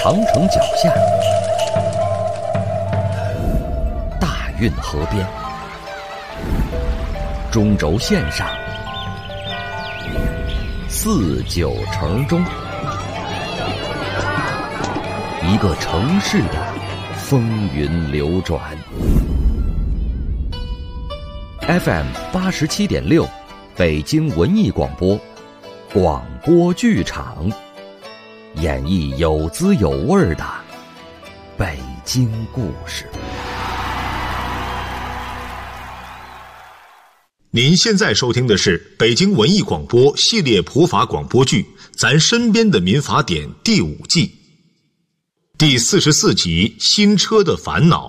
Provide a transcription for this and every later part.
长城脚下，大运河边，中轴线上，四九城中，一个城市的风云流转。FM 87.6，北京文艺广播，广播剧场，演绎有滋有味的北京故事。 您现在收听的是北京文艺广播系列普法广播剧《咱身边的民法典》第5季第44集《新车的烦恼》。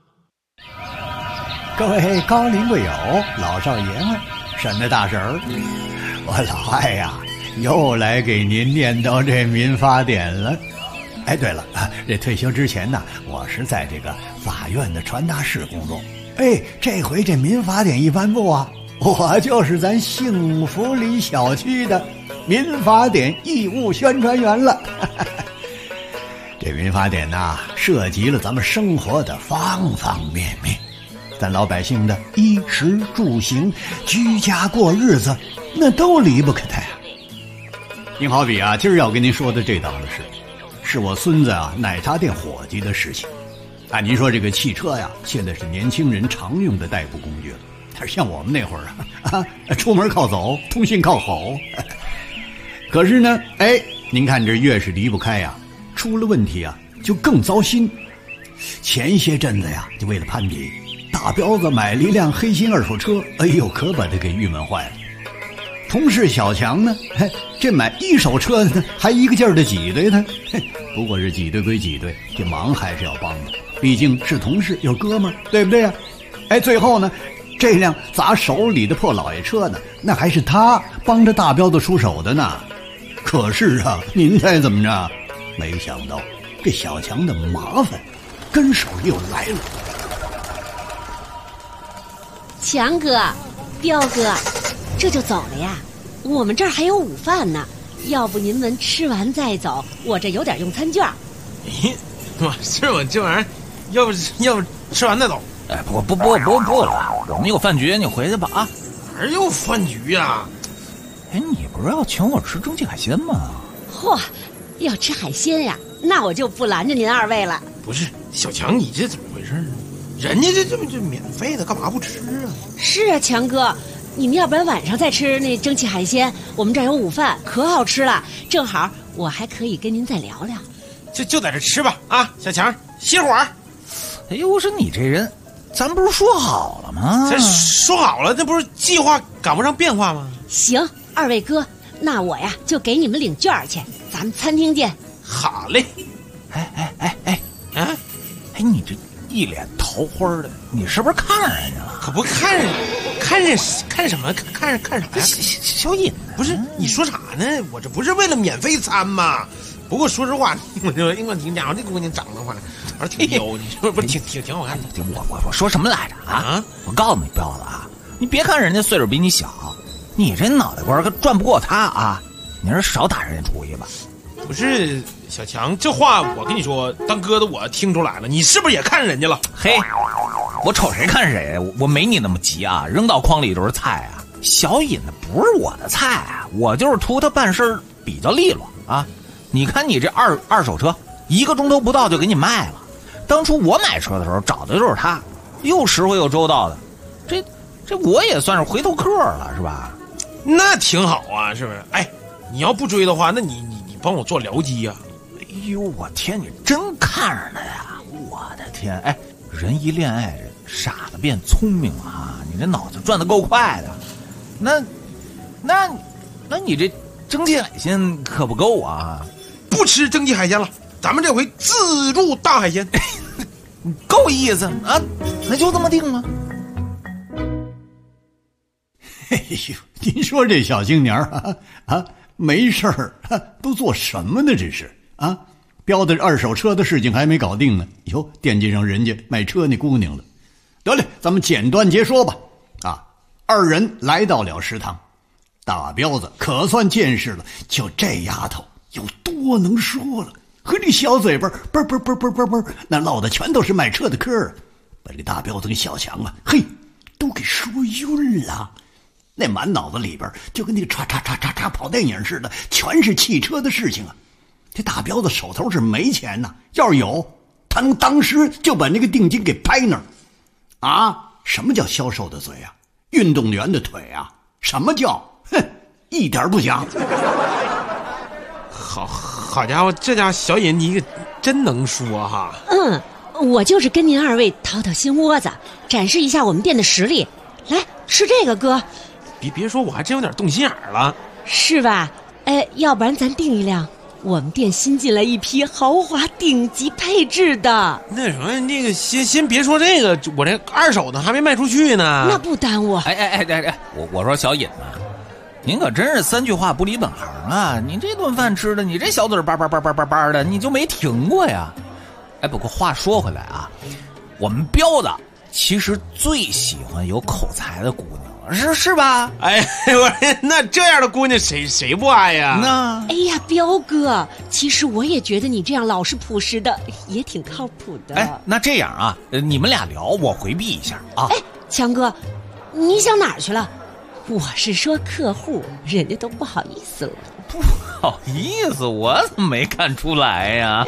各位高龄贵友、老少爷们、婶子大婶儿，我老艾呀，又来给您念叨这民法典了。哎，对了，这退休之前呢，我是在这个法院的传达室工作。哎，这回这民法典一颁布啊，我就是咱幸福里小区的民法典义务宣传员了。这民法典呐，涉及了咱们生活的方方面面，咱老百姓的衣食住行、居家过日子，那都离不开它呀。您好比啊，今儿要跟您说的这档子事，是我孙子啊奶茶店伙计的事情。啊，您说这个汽车呀，现在是年轻人常用的代步工具了。但是像我们那会儿啊，出门靠走，通信靠吼。可是呢，哎，您看这越是离不开呀，出了问题啊，就更糟心。前些阵子呀，就为了攀比，大彪子买了一辆黑心二手车，哎呦，可把他给郁闷坏了。同事小强呢，这买一手车呢，还一个劲儿的挤兑他。不过是挤兑归挤兑，这忙还是要帮的，毕竟是同事又哥们儿，对不对呀？哎，最后呢，这辆砸手里的破老爷车呢，那还是他帮着大彪子出手的呢。可是啊，您猜怎么着？没想到这小强的麻烦跟手又来了。 强哥，彪哥，这就走了呀？我们这儿还有午饭呢，要不您们吃完再走，我这有点用餐券。 咦，我是我这玩意儿，要不吃完再走。 哎，不了，我们有饭局，你回去吧啊。 哪有饭局呀？ 哎，你不是要请我吃蒸汽海鲜吗？ 嚯，要吃海鲜呀？那我就不拦着您二位了。 不是，小强，你这怎么回事呢？人家这免费的，干嘛不吃啊？ 是啊，强哥，你们要不然晚上再吃那蒸汽海鲜，我们这儿有午饭，可好吃了。正好我还可以跟您再聊聊。 就在这吃吧啊，小强，歇会儿。 哎呦，我说你这人，咱不是说好了吗？ 咱说好了，这不是计划赶不上变化吗？ 行，二位哥，那我呀就给你们领券去，咱们餐厅见。 好嘞。 哎，你这一脸桃花的，你是不是看上人家了？ 可不看什么？看啥呀？ 小瘾不是，你说啥呢？我这不是为了免费餐吗？不过说实话，我挺讲这姑娘长得话，我说挺优，你说不是挺好看的。 我说什么来着啊？我告诉你彪子啊，你别看人家岁数比你小，你这脑袋瓜可转不过他啊！你是少打人家主意吧？ 不是小强，这话我跟你说，当哥的我听出来了，你是不是也看上人家了？ 嘿，我瞅谁看谁，我没你那么急啊！扔到筐里都是菜啊！小尹的不是我的菜啊，我就是图他办事比较利落啊！你看你这二手车，1个钟头不到就给你卖了。当初我买车的时候找的就是他，又实惠又周到的，这我也算是回头客了，是吧？ 那挺好啊，是不是？哎，你要不追的话，那你帮我做僚机呀？ 哎呦，我天，你真看上他呀！我的天，哎，人一恋爱，傻子变聪明了啊！你这脑子转得够快的。那你这蒸汽海鲜可不够啊！ 不吃蒸汽海鲜了，咱们这回自助大海鲜。 够意思啊！那就这么定了。 哎呦，您说这小青年啊，没事儿都做什么呢？这是啊，标的二手车的事情还没搞定呢，哟，惦记上人家买车那姑娘了。得嘞，咱们简短截说吧。啊，二人来到了食堂，大彪子可算见识了，就这丫头有多能说了。 和这小嘴巴啵啵啵啵啵啵，那唠的全都是卖车的嗑儿，把这大彪子跟小强啊，嘿，都给说晕了。那满脑子里边就跟那个唰唰唰唰唰跑电影似的，全是汽车的事情啊。这大彪子手头是没钱呐，要是有，他能当时就把那个定金给拍那儿。啊，什么叫销售的嘴啊？运动员的腿啊？什么叫？哼，一点不假。 好家伙，这家小尹你可真能说哈。 我就是跟您二位掏掏心窝子，展示一下我们店的实力。来，吃这个哥。 别说，我还真有点动心眼了， 是吧？要不然咱订一辆，我们店新进来一批豪华顶级配置的。 那什么，那个先别说这个，我这二手的还没卖出去呢。 那不耽误。 我说小尹啊，您可真是3句话不离本行啊！你这顿饭吃的，你这小嘴叭叭叭叭叭叭的，你就没停过呀？不过话说回来啊，我们彪子其实最喜欢有口才的姑娘，是吧？ 那这样的姑娘谁不爱呀？ 哎呀，彪哥，其实我也觉得你这样老实朴实的也挺靠谱的。 那这样啊，你们俩聊，我回避一下啊。 强哥，你想哪儿去了？我是说客户，人家都不好意思了。 不好意思，我怎么没看出来呀？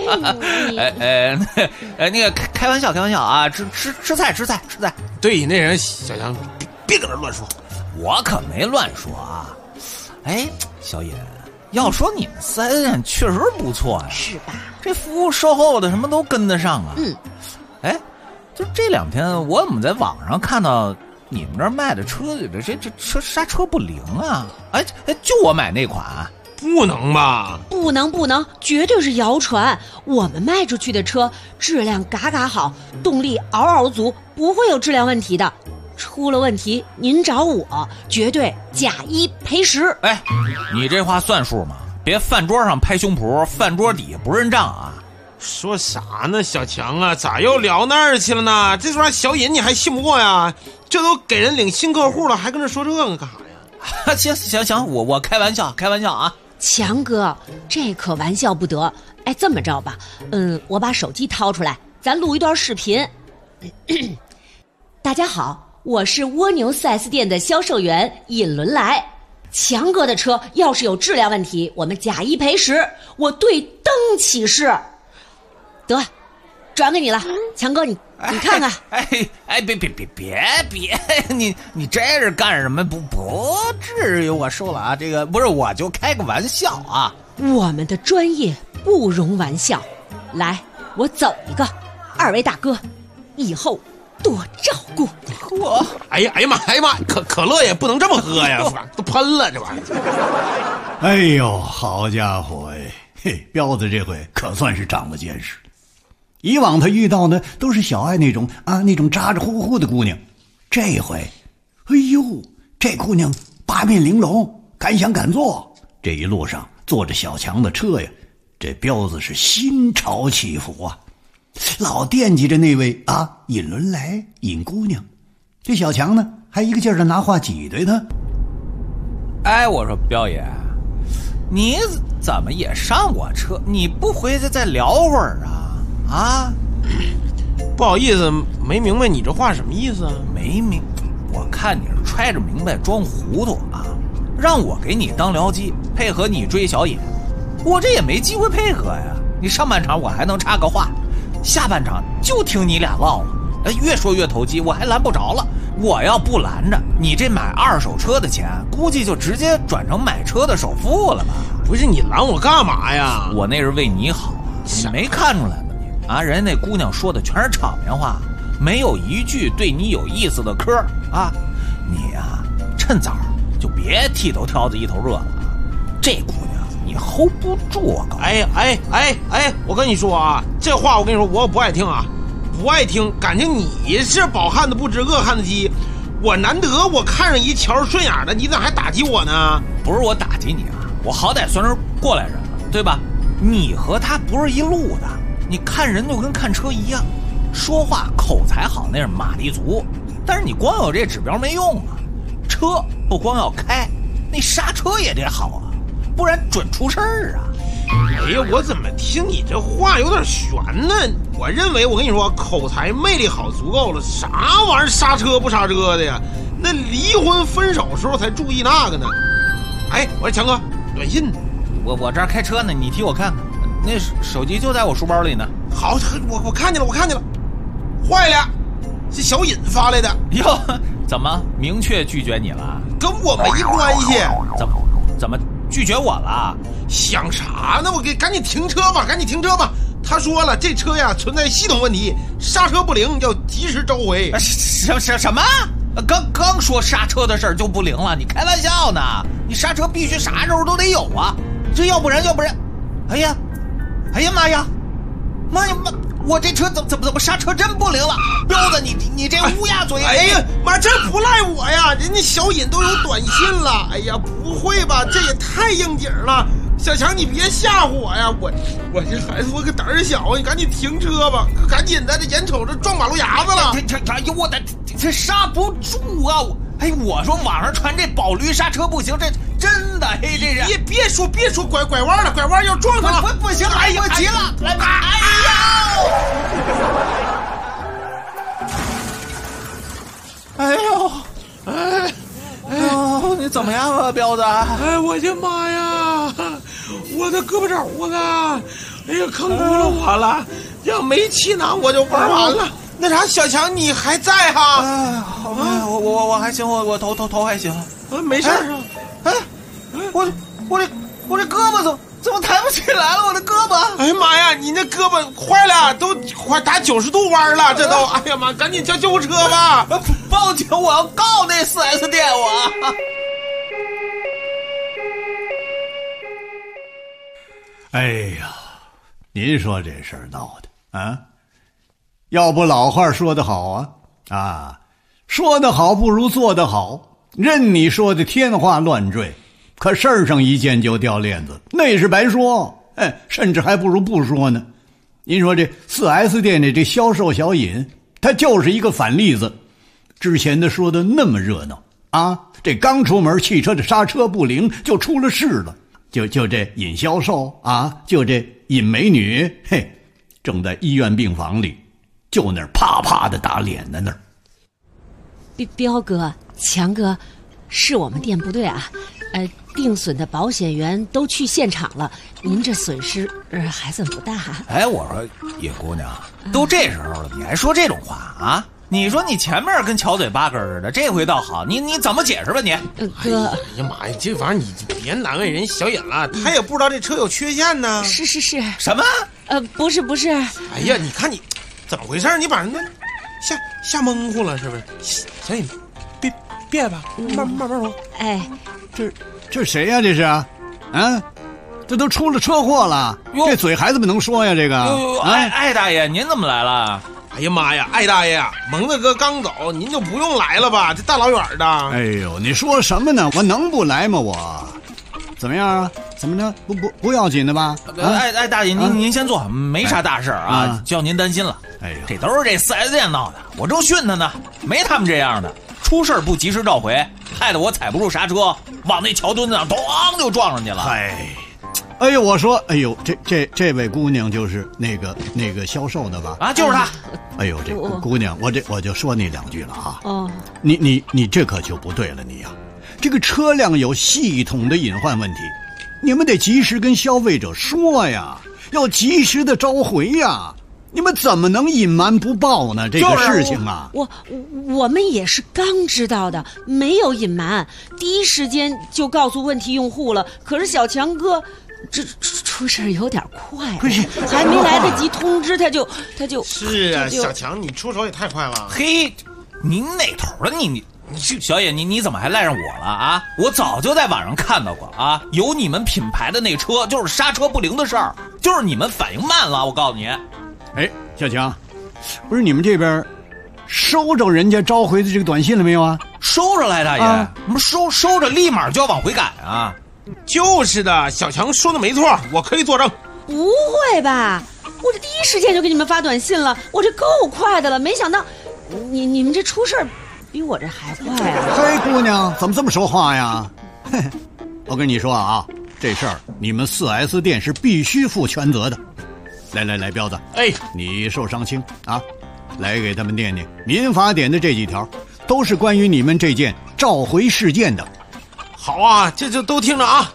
那个开玩笑啊，吃菜。 对，那人小强，别搁这乱说， 我可没乱说啊。小尹，要说你们三人确实不错呀， 是吧？这服务售后的什么都跟得上啊。就这2天我怎么在网上看到你们这儿卖的车里的这车刹车不灵啊？就我买那款。 不能吧？ 不能，绝对是谣传。我们卖出去的车质量嘎嘎好，动力嗷嗷足，不会有质量问题的。出了问题您找我，绝对假1赔10。 你这话算数吗？别饭桌上拍胸脯，饭桌底下不认账啊！ 说啥呢，小强啊？咋又聊那儿去了呢？这说小尹你还信不过呀？这都给人领新客户了，还跟这说这个干啥呀？行，我开玩笑啊。 强哥，这可玩笑不得。这么着吧，我把手机掏出来，咱录一段视频。大家好，我是蜗牛 4S 店的销售员尹伦来。强哥的车要是有质量问题，我们假1赔10，我对灯起誓。得，转给你了，强哥，你看看。 别，你这是干什么？不至于，我收了啊。这个不是，我就开个玩笑啊。 我们的专业不容玩笑。来，我走一个，二位大哥，以后多照顾我。哎呀妈，可乐也不能这么喝呀，都喷了这玩意儿。 哎呦，好家伙彪子这回可算是长了见识。以往他遇到的都是小爱那种咋咋呼呼的姑娘，这回，这姑娘八面玲珑，敢想敢做。这一路上坐着小强的车呀，这彪子是心潮起伏啊，老惦记着那位尹伦来尹姑娘。这小强呢，还一个劲儿的拿话挤兑他。 我说彪爷，你怎么也上过车？你不回去再聊会儿啊？ 不好意思，没明白你这话什么意思啊？ 没明，我看你是揣着明白装糊涂啊！让我给你当僚机，配合你追小尹，我这也没机会配合呀。你上半场我还能插个话，下半场就听你俩唠了，越说越投机，我还拦不着了。我要不拦着你，这买二手车的钱估计就直接转成买车的首付了吧？ 不是，你拦我干嘛呀？ 我那是为你好啊，你没看出来吗？人家那姑娘说的全是场面话，没有一句对你有意思的嗑啊！你呀，趁早就别剃头挑子一头热了啊！这姑娘你 hold 不住啊！ 我跟你说啊，这话我跟你说，我不爱听啊，不爱听。感情你是饱汉子不知饿汉子饥，我难得我看上一瞧顺眼的，你咋还打击我呢？ 不是我打击你啊，我好歹算是过来人了，对吧？你和他不是一路的。你看人就跟看车一样，说话口才好那是马力足，但是你光有这指标没用啊。车不光要开，那刹车也得好啊，不然准出事儿啊。 哎呀，我怎么听你这话有点悬呢？我认为我跟你说，口才魅力好足够了，啥玩意儿刹车不刹车的呀？那离婚分手时候才注意那个呢。哎，我说强哥，短信呢？ 我这儿开车呢，你替我看看，那手机就在我书包里呢。 好，我看见了，坏了，是小尹发来的。 哟，怎么明确拒绝你了？ 跟我没关系。 怎么拒绝我了？ 想啥呢？赶紧停车吧，他说了，这车呀存在系统问题，刹车不灵，要及时召回。 什么？刚说刹车的事儿就不灵了？你开玩笑呢？你刹车必须啥时候都得有啊！这要不然，哎呀妈呀！我这车怎么刹车真不灵了？彪子，你这乌鸦嘴！ 哎呀妈，这不赖我呀！人家小尹都有短信了。哎呀，不会吧？这也太应景了！小强，你别吓唬我呀！我这孩子我可胆儿小，你赶紧停车吧！赶紧的，这眼瞅着撞马路牙子了。 哎呦我的，这刹不住啊！我说网上传这宝驴刹车不行，这真的嘿，这是别说拐弯了，拐弯要撞上了， 不行！哎呦，急了！来吧！哎呦，你怎么样啊，彪子？ 哎，我的妈呀！我的胳膊肘子，哎呀，坑住了我了！要没气囊我就玩完了。那啥，小强你还在哈？ 我还行，我头还行， 没事啊。 我这胳膊怎么抬不起来了？我的胳膊！ 哎呀妈呀，你那胳膊坏了，都快打90度弯了，这都！哎呀妈，赶紧叫救护车吧！ 报警！我要告那 4S 店我。 哎呀，您说这事儿闹的啊！要不老话说得好啊，说得好不如做得好。任你说的天花乱坠，可事儿上一件就掉链子，那是白说。甚至还不如不说呢。您说这 4S 店的这销售小尹，他就是一个反例子。之前的说的那么热闹啊，这刚出门汽车的刹车不灵就出了事了。就这尹销售啊，就这尹美女，正在医院病房里，就那儿啪啪的打脸在那儿。 彪哥、强哥，是我们店不对啊。定损的保险员都去现场了，您这损失还算不大。 哎，我说尹姑娘，都这时候了，你还说这种话啊？你说你前面跟巧嘴八根似的，这回倒好，你怎么解释吧你？ 哥， 哎呀妈呀，这玩意儿你别难为人小尹了，他也不知道这车有缺陷呢。 是。 什么？ 不是。 哎呀，你看你怎么回事？你把人家吓蒙糊了是不是？小尹，别吧，慢慢说。 哎， 这谁呀？这是啊，这都出了车祸了，这嘴还怎么能说呀？这个艾大爷，您怎么来了？ 哎呀妈呀，艾大爷呀，蒙子哥刚走，您就不用来了吧？这大老远的。 哎呦，你说什么呢？我能不来吗？我怎么样啊？怎么着？不要紧的吧？ 艾大爷，您先坐，没啥大事啊，叫您担心了。 哎呦， 这都是这 4S 店闹的，我正训他呢，没他们这样的，出事不及时召回，害得我踩不住刹车，往那桥墩子上咚就撞上去了。 哎呦，我说，哎呦，这位姑娘就是那个销售的吧？ 啊，就是她。 哎呦，这姑娘，我就说你2句了啊。哦，你这可就不对了，你呀，这个车辆有系统的隐患问题，你们得及时跟消费者说呀，要及时的召回呀。你们怎么能隐瞒不报呢？这个事情啊， 我们也是刚知道的，没有隐瞒，第一时间就告诉问题用户了。可是小强哥，这出事有点快，还没来得及通知他就是啊，小强你出手也太快了。 嘿，您哪头的你小野你怎么还赖上我了啊？我早就在网上看到过啊，有你们品牌的那车就是刹车不灵的事儿，就是你们反应慢了，我告诉你。 哎，小强，不是你们这边收着人家召回的这个短信了没有啊？ 收着来，大爷，我们收着，立马就要往回赶啊！ 就是的，小强说的没错，我可以作证。 不会吧？我这第一时间就给你们发短信了，我这够快的了，没想到你们这出事儿比我这还快啊！ 嘿，姑娘，怎么这么说话呀？我跟你说啊， 这事儿你们 4S 店是必须负全责的。来，彪子，你受伤轻啊，来给他们念念民法典的这几条，都是关于你们这件召回事件的。 好啊，这就都听着啊。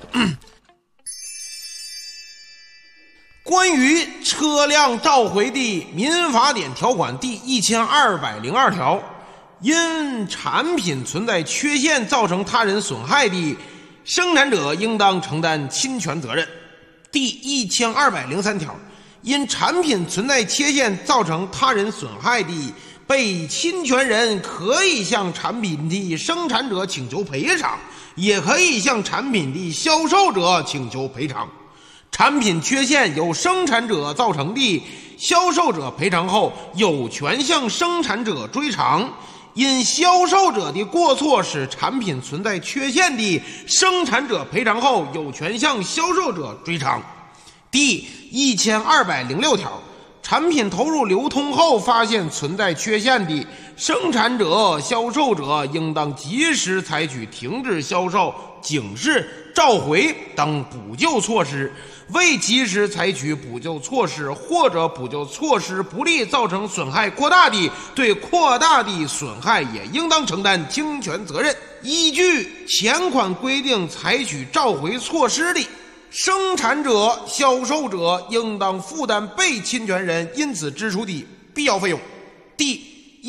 关于车辆召回的民法典条款第1202条，因产品存在缺陷造成他人损害的，生产者应当承担侵权责任。第1203条，因产品存在缺陷造成他人损害的，被侵权人可以向产品的生产者请求赔偿，也可以向产品的销售者请求赔偿。产品缺陷由生产者造成的，销售者赔偿后有权向生产者追偿；因销售者的过错使产品存在缺陷的，生产者赔偿后有权向销售者追偿。第1206条，产品投入流通后发现存在缺陷的，生产者、销售者应当及时采取停止销售、警示、召回等补救措施。未及时采取补救措施，或者补救措施不利造成损害扩大的，对扩大的损害也应当承担侵权责任。依据前款规定采取召回措施的，生产者、销售者应当负担被侵权人因此支出的必要费用。第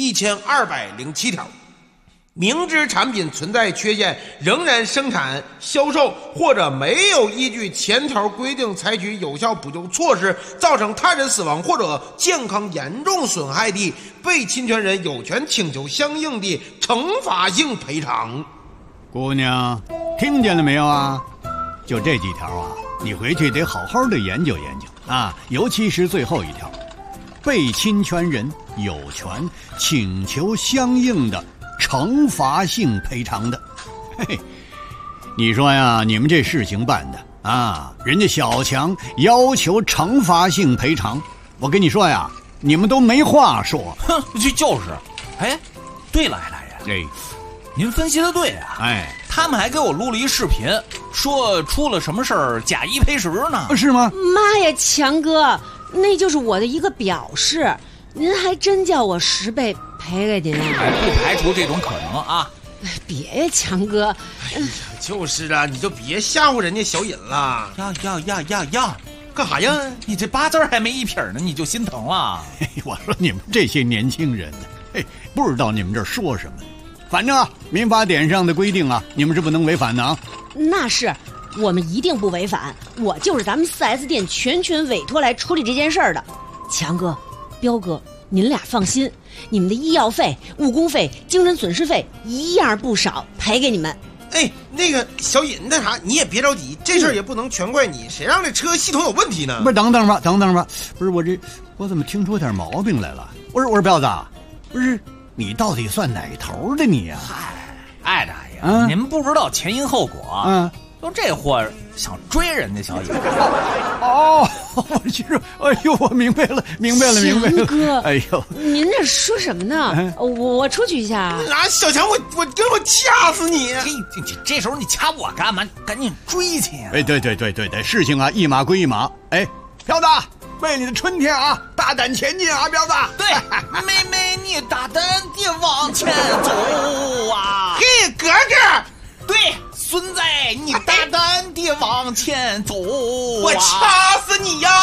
1207条，明知产品存在缺陷仍然生产、销售，或者没有依据前条规定采取有效补救措施，造成他人死亡或者健康严重损害的，被侵权人有权请求相应的惩罚性赔偿。 姑娘，听见了没有啊？就这几条啊，你回去得好好的研究研究啊，尤其是最后一条，被侵权人有权请求相应的惩罚性赔偿的。嘿嘿，你说呀，你们这事情办的啊，人家小强要求惩罚性赔偿，我跟你说呀，你们都没话说。 哼，就是。哎，对了，大爷，您分析的对啊。他们还给我录了一视频，说出了什么事儿假一赔十呢？ 是吗？ 妈呀，强哥，那就是我的一个表示，您还真叫我10倍赔给您啊？ 不排除这种可能啊。 别呀，强哥。 哎呀，就是啊，你就别吓唬人家小尹了。 呀， 干啥呀？ 你这8字还没一撇呢，你就心疼了？ 我说你们这些年轻人，不知道你们这说什么。反正啊，民法典上的规定啊，你们是不能违反的啊。 那是，我们一定不违反。我就是咱们 4S 店全权委托来处理这件事儿的。强哥、彪哥，您俩放心，你们的医药费、误工费、精神损失费一样不少，赔给你们。 那个小尹，那啥，你也别着急，这事儿也不能全怪你，谁让这车系统有问题呢？ 不是，等等吧，不是我怎么听出点毛病来了？我说彪子，不是你到底算哪头的你呀？ 大爷，您不知道前因后果。就这货想追人家小尹。我其实， 我明白了。 强哥， 呦， 您这说什么呢？我出去一下啊！ 小强，我掐死你！ 这时候你掐我干嘛？赶紧追去呀！ 对，事情啊，一码归一码。彪子，为你的春天啊，大胆前进啊，彪子！ 对，妹妹你大胆地往前走啊！ 嘿，哥哥， 对，孙子你大胆地往前走啊！ 我掐死你呀！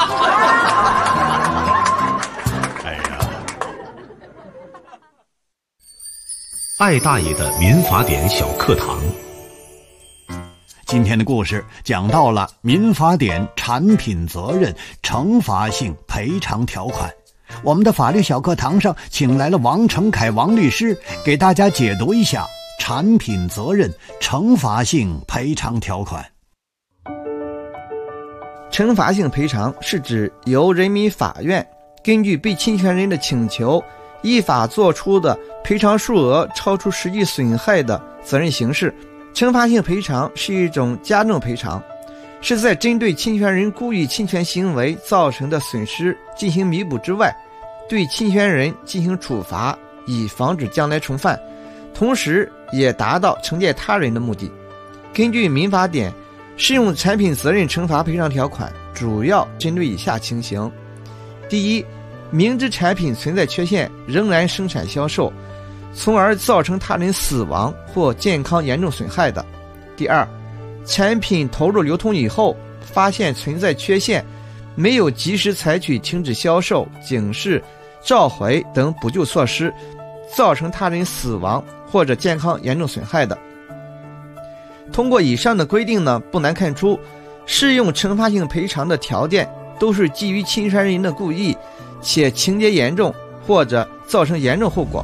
艾大爷的民法典小课堂。 今天的故事讲到了民法典产品责任惩罚性赔偿条款。我们的法律小课堂上请来了王成凯王律师，给大家解读一下产品责任惩罚性赔偿条款。 惩罚性赔偿是指由人民法院根据被侵权人的请求，依法作出的赔偿数额超出实际损害的责任形式。惩罚性赔偿是一种加重赔偿，是在针对侵权人故意侵权行为造成的损失进行弥补之外，对侵权人进行处罚，以防止将来重犯，同时也达到惩戒他人的目的。根据民法典适用产品责任惩罚赔偿条款主要针对以下情形：第一，明知产品存在缺陷仍然生产销售，从而造成他人死亡或健康严重损害的；第二，产品投入流通以后发现存在缺陷，没有及时采取停止销售、警示、召回等补救措施，造成他人死亡或者健康严重损害的。通过以上的规定呢，不难看出，适用惩罚性赔偿的条件都是基于侵权人的故意，且情节严重或者造成严重后果。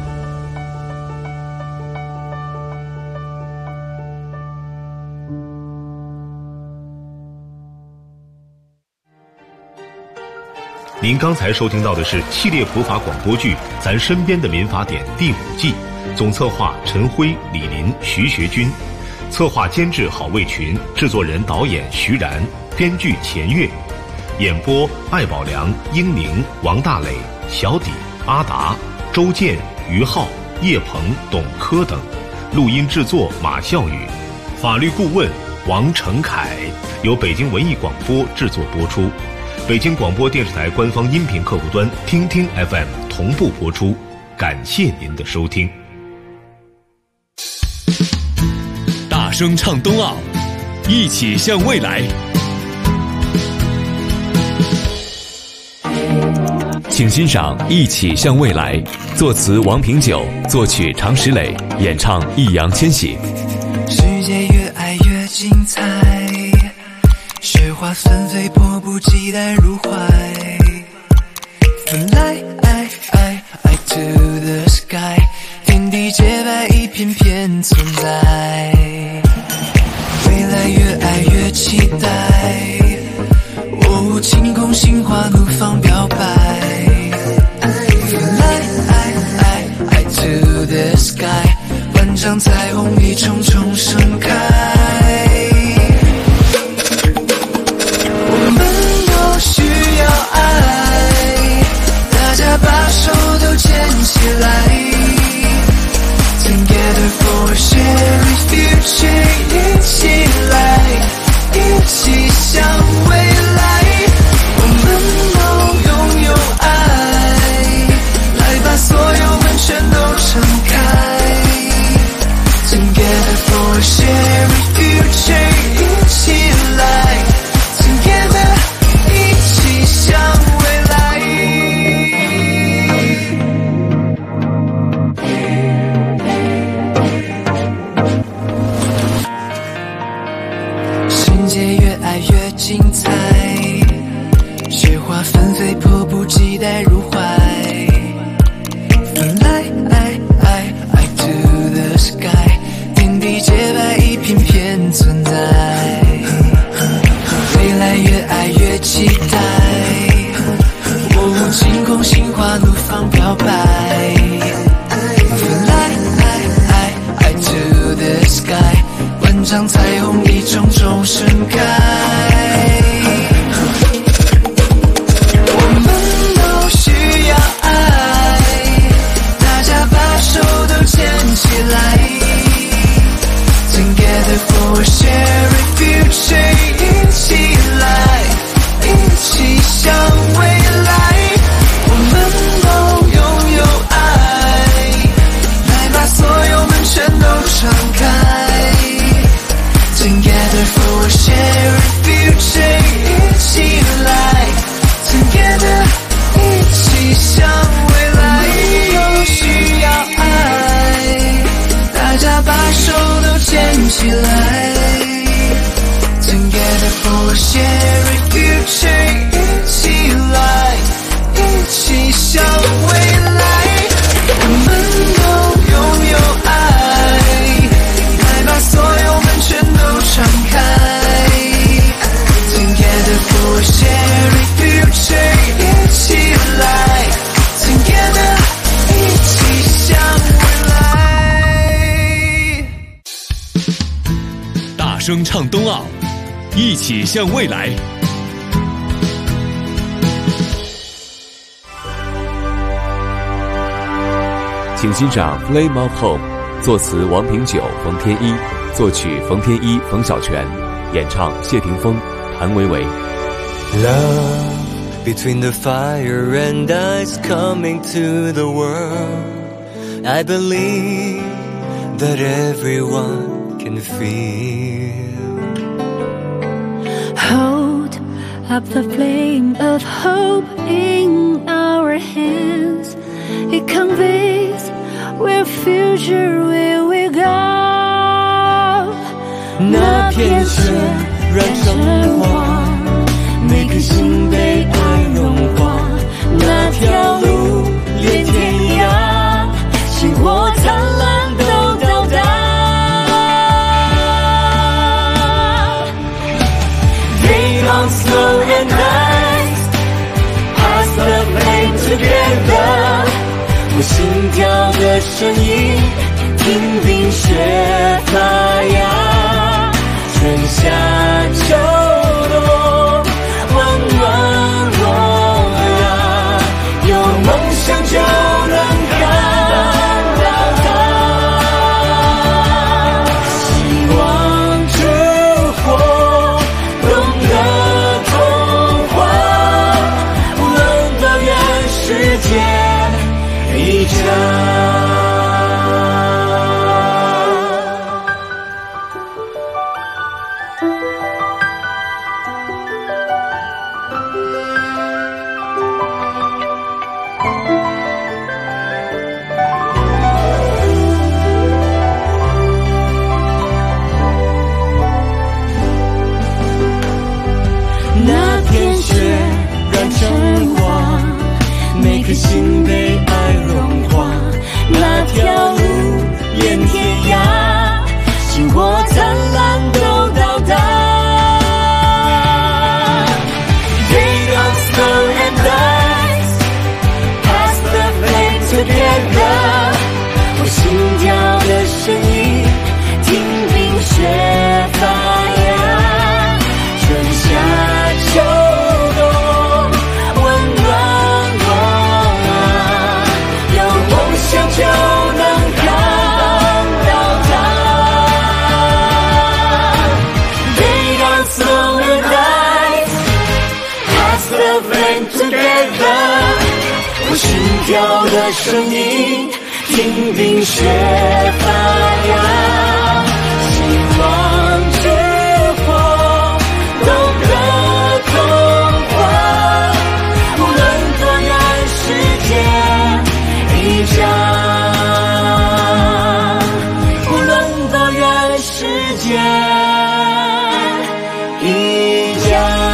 您刚才收听到的是系列普法广播剧《咱身边的民法典》第5季，总策划陈辉、李林、徐学军，策划监制郝卫群，制作人导演徐然，编剧钱月，演播艾宝良、英宁、王大磊、小底、阿达、周建、于浩、叶鹏、董科等，录音制作马笑宇，法律顾问王成凯，由北京文艺广播制作播出。北京广播电视台官方音频客户端听听 FM 同步播出，感谢您的收听。 大声唱冬奥，一起向未来。请欣赏《一起向未来》，作词王平久，作曲常石磊，演唱易烊千玺。 世界越爱越精彩，雪花纷飞，迫不及待入怀。Fly to the sky， 天地洁白，一片片存在。未来越爱越期待，晴空心花怒放表白。Fly to the sky， 万丈彩虹一重重盛开。需要爱，大家把手都牵起来 Together for a shared future， 一起来，一起向未来。我们都拥有爱，来把所有门全都敞开 Together for a shared future， 一起来 Together向未来。世界越爱越精彩，雪花纷飞，迫不及待入怀。Fly to the sky， 天地洁白，一片片存在。未来越爱越期待，晴空心花怒放表白。Fly to the sky， 万丈彩虹一重重盛开。我们都需要爱，大家把手都牵起来 Together for a shared future， 一起来，一起向未来。我们都拥有爱，来把所有门全都敞开 Together for a shared future， 一起来 Together， 一起向未来。都需要爱，大家把手都牵起来 Together for a shared future， 一起来，一起向未来。我们都拥有爱，来把所有门全都敞开 Together for a shared future， 一起来 Together， 一起向未来。 大声唱冬奥，一起向未来。请欣赏《Flame of Hope》，作词王平久、冯天一，作曲冯天一、冯小泉， 演唱谢霆锋、谭维维。 Love between the fire and ice coming to the world. I believe that everyone can feel. Hold up the flame of hope in our hands. It conveys where future will we go. 那片雪染成花，每颗心被爱融化。那条路连天涯，星火灿烂都到达。They don't slow and nice, pass the flame together. 我心跳的声音，听冰雪发芽，春夏秋冬，温暖我啊，有梦想就能看到它。希望之火，懂得童话，温暖愿世界一家。那片雪染成花，每颗心被爱融化。那条路连天涯，星火灿烂都到达。They don't slow and dice, pass the flame together. 我心跳的声音，听冰雪发芽，春夏秋冬，温暖我啊，有梦想就能看到它。They don't slow and dice, pass the flame together. 我心跳的声音，听冰雪发芽，希望之火，懂得童话，无论多远世界一家，无论多远世界一家。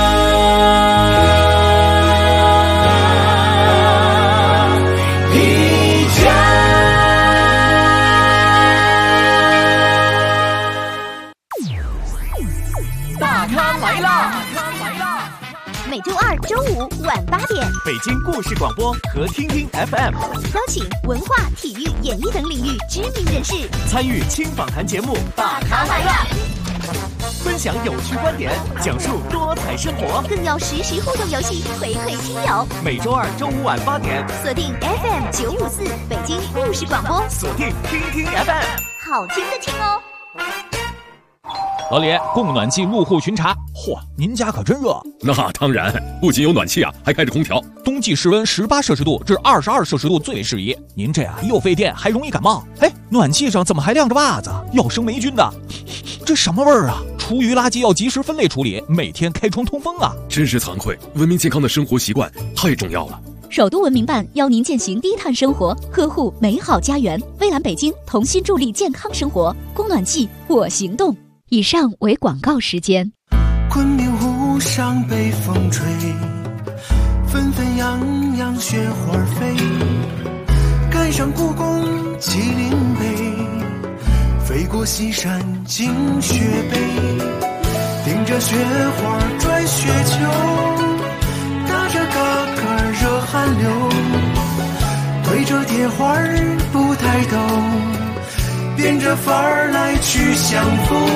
每周二、周五晚8点， 北京故事广播和听听 FM 邀请文化、体育、演艺等领域知名人士参与轻访谈节目《大咖来了》，分享有趣观点，讲述多彩生活， 更有实时互动游戏回馈亲友。 每周二、周五晚8点， 锁定 FM 954北京故事广播， 锁定听听 FM， 好听的听哦。 老李，供暖气入户巡查。嚯，您家可真热。 那当然，不仅有暖气啊，还开着空调。 冬季室温18摄氏度至22摄氏度最适宜。您这啊又费电还容易感冒。哎，暖气上怎么还晾着袜子？要生霉菌的。这什么味儿啊？厨余垃圾要及时分类处理，每天开窗通风啊。 真是惭愧，文明健康的生活习惯太重要了。 首都文明办邀您践行低碳生活，呵护美好家园。蔚蓝北京同心助力健康生活，供暖季我行动。以上为广告时间。 昆明湖上北风吹，纷纷扬扬雪花飞，赶上故宫麒麟碑，飞过西山进雪碑，顶着雪花转雪球，打着嘎嘎热汗流，对着铁花不抬头，变着法儿来去相逢。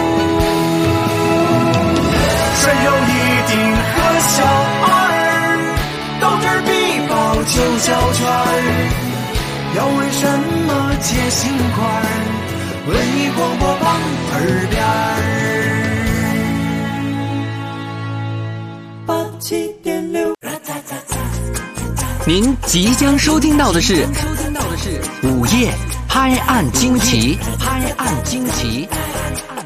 山有一顶和小二，斗智必报就交圈儿。要问什么解心块儿，文艺广播榜耳边儿。 您即将收听到的是午夜拍案惊奇。